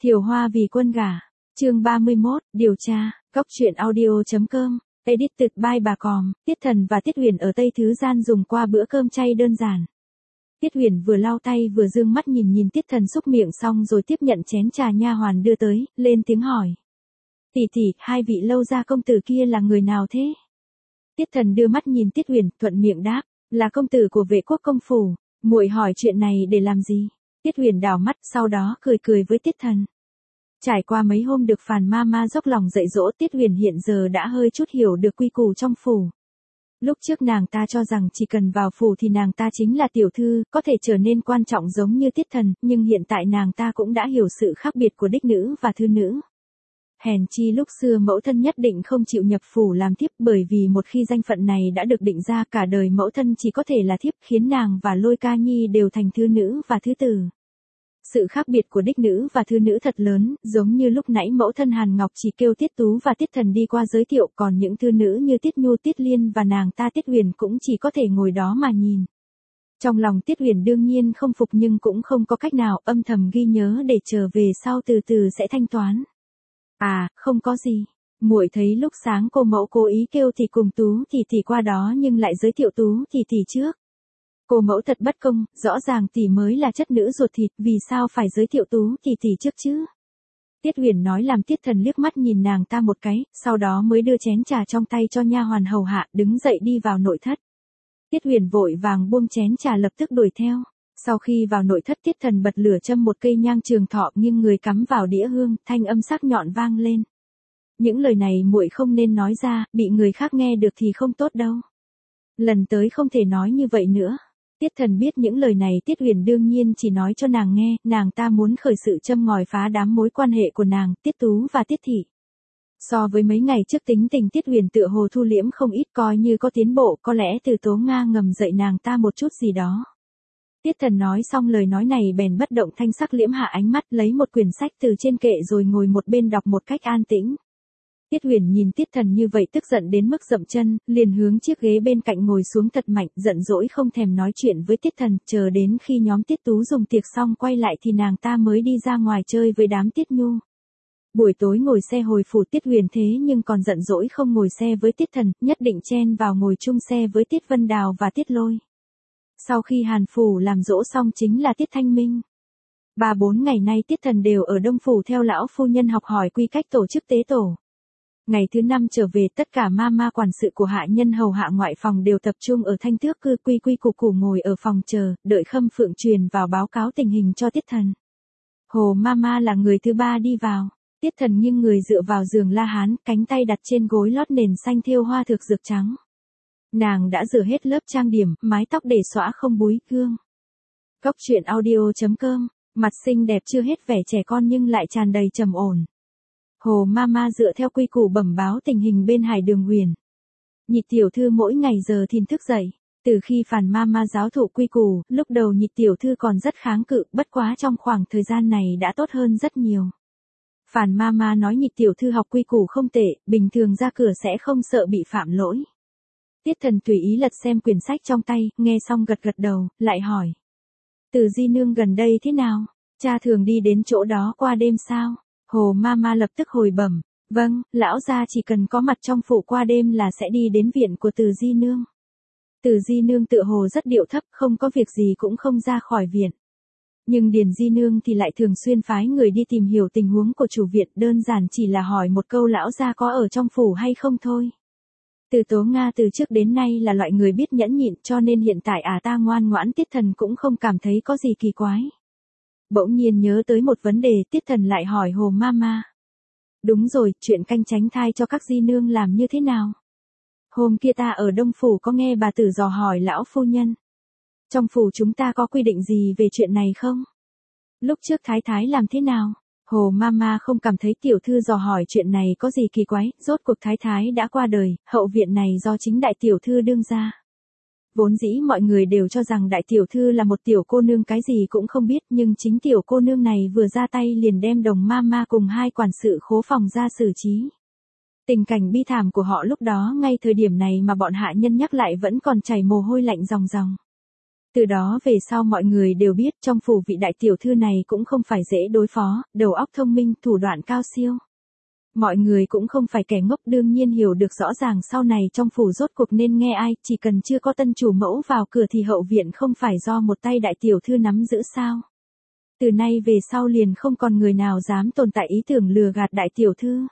Thiều Hoa vì quân gả. Chương 31, điều tra. Cốc truyện audio.com. Edited by bà Còm. Tiết Thần và Tiết Huyền ở Tây Thứ Gian dùng qua bữa cơm chay đơn giản. Tiết Huyền vừa lau tay vừa dương mắt nhìn Tiết Thần xúc miệng xong rồi tiếp nhận chén trà nha hoàn đưa tới, lên tiếng hỏi. Tỷ tỷ, hai vị lâu gia công tử kia là người nào thế? Tiết Thần đưa mắt nhìn Tiết Huyền, thuận miệng đáp, là công tử của Vệ Quốc công phủ. Muội hỏi chuyện này để làm gì? Tiết Huyền đảo mắt, sau đó cười cười với Tiết Thần. Trải qua mấy hôm được Phàn Mama dốc lòng dạy dỗ, Tiết Huyền hiện giờ đã hơi chút hiểu được quy củ trong phủ. Lúc trước nàng ta cho rằng chỉ cần vào phủ thì nàng ta chính là tiểu thư, có thể trở nên quan trọng giống như Tiết Thần, nhưng hiện tại nàng ta cũng đã hiểu sự khác biệt của đích nữ và thư nữ. Hèn chi lúc xưa mẫu thân nhất định không chịu nhập phủ làm thiếp, bởi vì một khi danh phận này đã được định ra, cả đời mẫu thân chỉ có thể là thiếp, khiến nàng và Lôi Ca Nhi đều thành thư nữ và thư tử. Sự khác biệt của đích nữ và thư nữ thật lớn, giống như lúc nãy mẫu thân Hàn Ngọc chỉ kêu Tiết Tú và Tiết Thần đi qua giới thiệu, còn những thư nữ như Tiết Nhu, Tiết Liên và nàng ta Tiết Huyền cũng chỉ có thể ngồi đó mà nhìn. Trong lòng Tiết Huyền đương nhiên không phục nhưng cũng không có cách nào, âm thầm ghi nhớ để trở về sau từ từ sẽ thanh toán. À, không có gì. Muội thấy lúc sáng cô mẫu cố ý kêu thì cùng Tú tỷ qua đó nhưng lại giới thiệu Tú tỷ trước. Cô mẫu thật bất công, rõ ràng tỷ mới là chất nữ ruột thịt, vì sao phải giới thiệu Tú tỷ trước chứ? Tiết Huyền nói làm Tiết Thần liếc mắt nhìn nàng ta một cái, sau đó mới đưa chén trà trong tay cho nha hoàn hầu hạ, đứng dậy đi vào nội thất. Tiết Huyền vội vàng buông chén trà lập tức đuổi theo. Sau khi vào nội thất, Tiết Thần bật lửa châm một cây nhang trường thọ nhưng người cắm vào đĩa hương, thanh âm sắc nhọn vang lên. Những lời này muội không nên nói ra, bị người khác nghe được thì không tốt đâu. Lần tới không thể nói như vậy nữa. Tiết Thần biết những lời này Tiết Huyền đương nhiên chỉ nói cho nàng nghe, nàng ta muốn khởi sự châm ngòi phá đám mối quan hệ của nàng, Tiết Tú và Tiết Thị. So với mấy ngày trước tính tình Tiết Huyền tựa hồ thu liễm không ít, coi như có tiến bộ, có lẽ từ Tố Nga ngầm dạy nàng ta một chút gì đó. Tiết Thần nói xong lời nói này bèn bất động thanh sắc liễm hạ ánh mắt, lấy một quyển sách từ trên kệ rồi ngồi một bên đọc một cách an tĩnh. Tiết Huyền nhìn Tiết Thần như vậy tức giận đến mức dậm chân, liền hướng chiếc ghế bên cạnh ngồi xuống thật mạnh, giận dỗi không thèm nói chuyện với Tiết Thần, chờ đến khi nhóm Tiết Tú dùng tiệc xong quay lại thì nàng ta mới đi ra ngoài chơi với đám Tiết Nhu. Buổi tối ngồi xe hồi phủ Tiết Huyền thế nhưng còn giận dỗi không ngồi xe với Tiết Thần, nhất định chen vào ngồi chung xe với Tiết Vân Đào và Tiết Lôi. Sau khi Hàn phủ làm dỗ xong chính là Tiết Thanh Minh. 3-4 ngày nay Tiết Thần đều ở Đông phủ theo lão phu nhân học hỏi quy cách tổ chức tế tổ. Ngày thứ 5 trở về, tất cả ma quản sự của hạ nhân hầu hạ ngoại phòng đều tập trung ở Thanh Tước cư, quy củ củ ngồi ở phòng chờ, đợi Khâm Phượng truyền vào báo cáo tình hình cho Tiết Thần. Hồ Mama là người thứ 3 đi vào. Tiết Thần nghiêng người dựa vào giường La Hán, cánh tay đặt trên gối lót nền xanh thêu hoa thực dược trắng. Nàng đã rửa hết lớp trang điểm, mái tóc để xõa không búi, gương. Cốc truyện audio.com. Mặt xinh đẹp chưa hết vẻ trẻ con nhưng lại tràn đầy trầm ổn. Hồ Mama dựa theo quy củ bẩm báo tình hình bên Hải Đường Huyền. Nhị tiểu thư mỗi ngày giờ thìn thức dậy. Từ khi Phàn Mama giáo thụ quy củ, lúc đầu nhị tiểu thư còn rất kháng cự, bất quá trong khoảng thời gian này đã tốt hơn rất nhiều. Phàn Mama nói nhị tiểu thư học quy củ không tệ, bình thường ra cửa sẽ không sợ bị phạm lỗi. Tiết Thần tùy ý lật xem quyển sách trong tay, nghe xong gật đầu, lại hỏi. Từ Di nương gần đây thế nào? Cha thường đi đến chỗ đó qua đêm sao? Hồ Mama lập tức hồi bẩm, vâng, lão gia chỉ cần có mặt trong phủ qua đêm là sẽ đi đến viện của Từ Di nương. Từ Di nương tựa hồ rất điệu thấp, không có việc gì cũng không ra khỏi viện. Nhưng Điền Di nương thì lại thường xuyên phái người đi tìm hiểu tình huống của chủ viện, đơn giản chỉ là hỏi một câu lão gia có ở trong phủ hay không thôi. Từ Tố Nga từ trước đến nay là loại người biết nhẫn nhịn, cho nên hiện tại ta ngoan ngoãn, Tiết Thần cũng không cảm thấy có gì kỳ quái. Bỗng nhiên nhớ tới một vấn đề, Tiết Thần lại hỏi Hồ Mama. Đúng rồi, chuyện canh tránh thai cho các di nương làm như thế nào? Hôm kia ta ở Đông phủ có nghe bà tử dò hỏi lão phu nhân. Trong phủ chúng ta có quy định gì về chuyện này không? Lúc trước thái thái làm thế nào? Hồ Mama không cảm thấy tiểu thư dò hỏi chuyện này có gì kỳ quái, rốt cuộc thái thái đã qua đời, hậu viện này do chính đại tiểu thư đương ra. Vốn dĩ mọi người đều cho rằng đại tiểu thư là một tiểu cô nương cái gì cũng không biết, nhưng chính tiểu cô nương này vừa ra tay liền đem Đồng Mama cùng 2 quản sự khố phòng ra xử trí. Tình cảnh bi thảm của họ lúc đó ngay thời điểm này mà bọn hạ nhân nhắc lại vẫn còn chảy mồ hôi lạnh ròng ròng. Từ đó về sau mọi người đều biết trong phủ vị đại tiểu thư này cũng không phải dễ đối phó, đầu óc thông minh, thủ đoạn cao siêu. Mọi người cũng không phải kẻ ngốc, đương nhiên hiểu được rõ ràng sau này trong phủ rốt cuộc nên nghe ai, chỉ cần chưa có tân chủ mẫu vào cửa thì hậu viện không phải do một tay đại tiểu thư nắm giữ sao. Từ nay về sau liền không còn người nào dám tồn tại ý tưởng lừa gạt đại tiểu thư.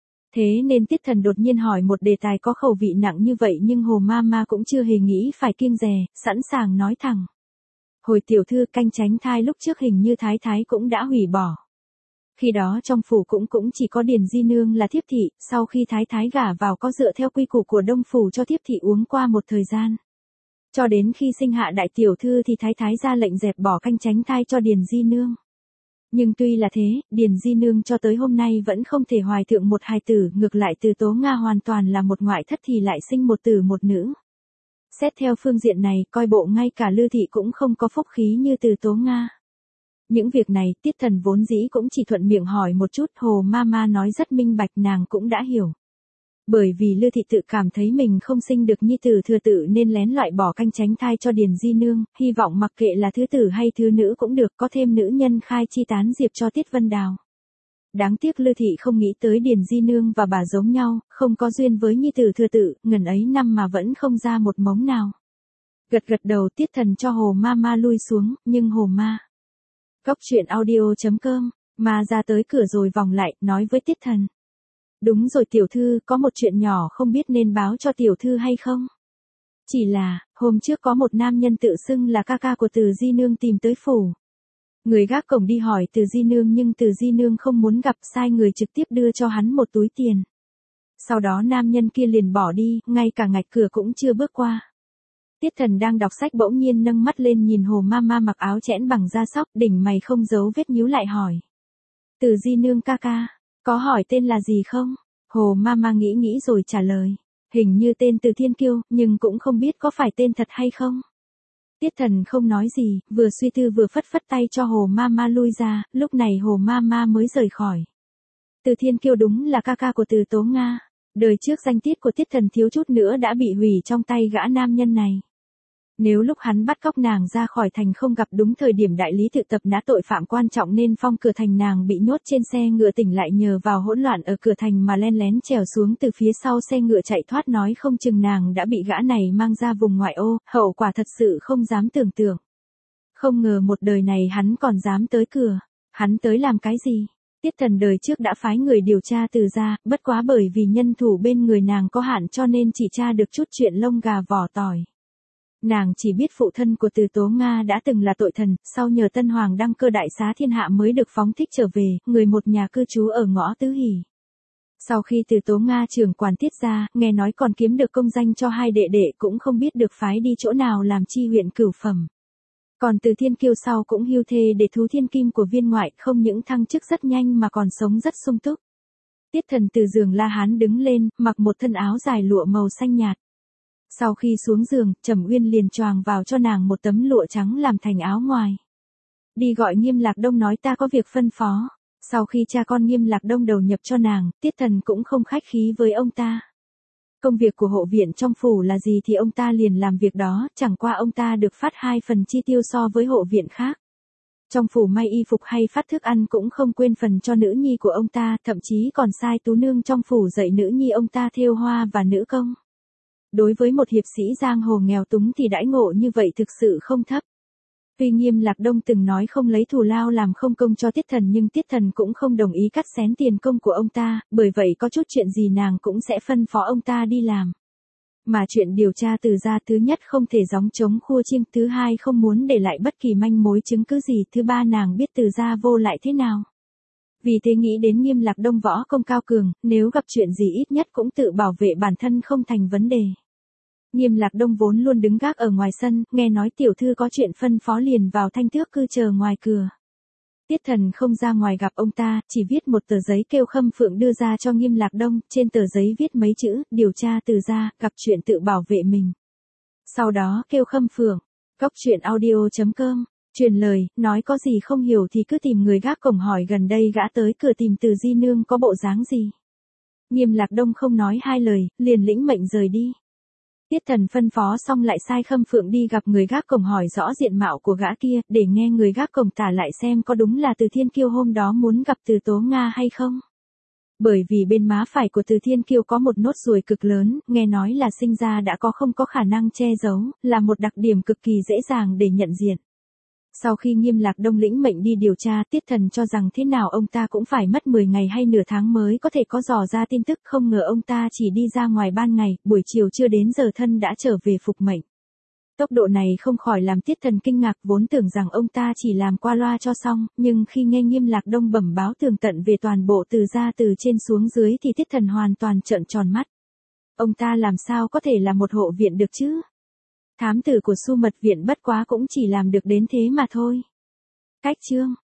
Thế nên Tiết Thần đột nhiên hỏi một đề tài có khẩu vị nặng như vậy, nhưng Hồ Mama cũng chưa hề nghĩ phải kiêng dè, sẵn sàng nói thẳng. Hồi tiểu thư, canh tránh thai lúc trước hình như thái thái cũng đã hủy bỏ. Khi đó trong phủ cũng chỉ có Điền Di Nương là thiếp thị, sau khi thái thái gả vào có dựa theo quy củ của Đông phủ cho thiếp thị uống qua một thời gian. Cho đến khi sinh hạ đại tiểu thư thì thái thái ra lệnh dẹp bỏ canh tránh thai cho Điền Di Nương. Nhưng tuy là thế, Điền Di Nương cho tới hôm nay vẫn không thể hoài thượng một hài tử, ngược lại Từ Tố Nga hoàn toàn là một ngoại thất thì lại sinh một tử một nữ. Xét theo phương diện này, coi bộ ngay cả Lư thị cũng không có phúc khí như Từ Tố Nga. Những việc này, Tiết Thần vốn dĩ cũng chỉ thuận miệng hỏi một chút, Hồ Mama nói rất minh bạch, nàng cũng đã hiểu. Bởi vì Lư thị tự cảm thấy mình không sinh được nhi tử thừa tự nên lén loại bỏ canh tránh thai cho Điền Di Nương, hy vọng mặc kệ là thứ tử hay thứ nữ cũng được, có thêm nữ nhân khai chi tán diệp cho Tiết Vân Đào. Đáng tiếc Lư thị không nghĩ tới Điền Di Nương và bà giống nhau, không có duyên với nhi tử thừa tự, ngần ấy năm mà vẫn không ra một mống nào. Gật gật đầu, Tiết Thần cho Hồ Mama lui xuống, nhưng Hồ Ma. Cóc truyện audio.com, mà ra tới cửa rồi vòng lại, nói với Tiết Thần. Đúng rồi tiểu thư, có một chuyện nhỏ không biết nên báo cho tiểu thư hay không? Chỉ là, hôm trước có một nam nhân tự xưng là ca ca của Từ Di Nương tìm tới phủ. Người gác cổng đi hỏi Từ Di Nương nhưng Từ Di Nương không muốn gặp, sai người trực tiếp đưa cho hắn một túi tiền. Sau đó nam nhân kia liền bỏ đi, ngay cả ngạch cửa cũng chưa bước qua. Tiết Thần đang đọc sách bỗng nhiên nâng mắt lên nhìn Hồ Mama mặc áo chẽn bằng da sóc, đỉnh mày không giấu vết nhíu lại hỏi. Từ Di Nương ca ca, có hỏi tên là gì không? Hồ Mama nghĩ rồi trả lời. Hình như tên Từ Thiên Kiêu, nhưng cũng không biết có phải tên thật hay không. Tiết Thần không nói gì, vừa suy tư vừa phất phất tay cho Hồ Mama lui ra, lúc này Hồ Mama mới rời khỏi. Từ Thiên Kiêu đúng là ca ca của Từ Tố Nga. Đời trước danh tiết của Tiết Thần thiếu chút nữa đã bị hủy trong tay gã nam nhân này. Nếu lúc hắn bắt cóc nàng ra khỏi thành không gặp đúng thời điểm đại lý tự tập nã tội phạm quan trọng nên phong cửa thành nàng bị nhốt trên xe ngựa, tỉnh lại nhờ vào hỗn loạn ở cửa thành mà len lén trèo xuống từ phía sau xe ngựa chạy thoát, nói không chừng nàng đã bị gã này mang ra vùng ngoại ô, hậu quả thật sự không dám tưởng tượng. Không ngờ một đời này hắn còn dám tới cửa. Hắn tới làm cái gì? Tiết Thần đời trước đã phái người điều tra Từ ra, bất quá bởi vì nhân thủ bên người nàng có hạn cho nên chỉ tra được chút chuyện lông gà vỏ tỏi. Nàng chỉ biết phụ thân của Từ Tố Nga đã từng là tội thần, sau nhờ Tân Hoàng đăng cơ đại xá thiên hạ mới được phóng thích trở về, người một nhà cư trú ở ngõ Tứ Hỷ. Sau khi Từ Tố Nga trưởng quản Tiết ra, nghe nói còn kiếm được công danh cho hai đệ đệ, cũng không biết được phái đi chỗ nào làm chi huyện cửu phẩm. Còn Từ Thiên Kiêu sau cũng hưu thê để thú thiên kim của viên ngoại, không những thăng chức rất nhanh mà còn sống rất sung túc. Tiết Thần từ giường La Hán đứng lên, mặc một thân áo dài lụa màu xanh nhạt. Sau khi xuống giường, Trầm Uyên liền choàng vào cho nàng một tấm lụa trắng làm thành áo ngoài. Đi gọi Nghiêm Lạc Đông nói ta có việc phân phó. Sau khi cha con Nghiêm Lạc Đông đầu nhập cho nàng, Tiết Thần cũng không khách khí với ông ta. Công việc của hộ viện trong phủ là gì thì ông ta liền làm việc đó, chẳng qua ông ta được phát 2 phần chi tiêu so với hộ viện khác. Trong phủ may y phục hay phát thức ăn cũng không quên phần cho nữ nhi của ông ta, thậm chí còn sai tú nương trong phủ dạy nữ nhi ông ta thêu hoa và nữ công. Đối với một hiệp sĩ giang hồ nghèo túng thì đãi ngộ như vậy thực sự không thấp. Tuy Nghiêm Lạc Đông từng nói không lấy thù lao làm không công cho Tiết Thần nhưng Tiết Thần cũng không đồng ý cắt xén tiền công của ông ta, bởi vậy có chút chuyện gì nàng cũng sẽ phân phó ông ta đi làm. Mà chuyện điều tra Từ ra, thứ nhất không thể gióng trống khua chiêng, thứ hai không muốn để lại bất kỳ manh mối chứng cứ gì, thứ ba nàng biết Từ ra vô lại thế nào. Vì thế nghĩ đến Nghiêm Lạc Đông võ công cao cường, nếu gặp chuyện gì ít nhất cũng tự bảo vệ bản thân không thành vấn đề. Nghiêm Lạc Đông vốn luôn đứng gác ở ngoài sân, nghe nói tiểu thư có chuyện phân phó liền vào Thanh Tước cư chờ ngoài cửa. Tiết Thần không ra ngoài gặp ông ta, chỉ viết một tờ giấy kêu Khâm Phượng đưa ra cho Nghiêm Lạc Đông, trên tờ giấy viết mấy chữ, điều tra Từ ra, gặp chuyện tự bảo vệ mình. Sau đó kêu Khâm Phượng, cóc truyện audio.com, truyền lời, nói có gì không hiểu thì cứ tìm người gác cổng hỏi gần đây gã tới cửa tìm Từ Di Nương có bộ dáng gì. Nghiêm Lạc Đông không nói hai lời, liền lĩnh mệnh rời đi. Tiết Thần phân phó xong lại sai Khâm Phượng đi gặp người gác cổng hỏi rõ diện mạo của gã kia, để nghe người gác cổng tả lại xem có đúng là Từ Thiên Kiêu hôm đó muốn gặp Từ Tố Nga hay không. Bởi vì bên má phải của Từ Thiên Kiêu có một nốt ruồi cực lớn, nghe nói là sinh ra đã có không có khả năng che giấu, là một đặc điểm cực kỳ dễ dàng để nhận diện. Sau khi Nghiêm Lạc Đông lĩnh mệnh đi điều tra, Tiết Thần cho rằng thế nào ông ta cũng phải mất 10 ngày hay nửa tháng mới có thể có dò ra tin tức, không ngờ ông ta chỉ đi ra ngoài ban ngày, buổi chiều chưa đến giờ thân đã trở về phục mệnh. Tốc độ này không khỏi làm Tiết Thần kinh ngạc, vốn tưởng rằng ông ta chỉ làm qua loa cho xong, nhưng khi nghe Nghiêm Lạc Đông bẩm báo tường tận về toàn bộ Từ gia từ trên xuống dưới thì Tiết Thần hoàn toàn trợn tròn mắt. Ông ta làm sao có thể là một hộ viện được chứ? Thám tử của Su Mật Viện bất quá cũng chỉ làm được đến thế mà thôi. Cách chương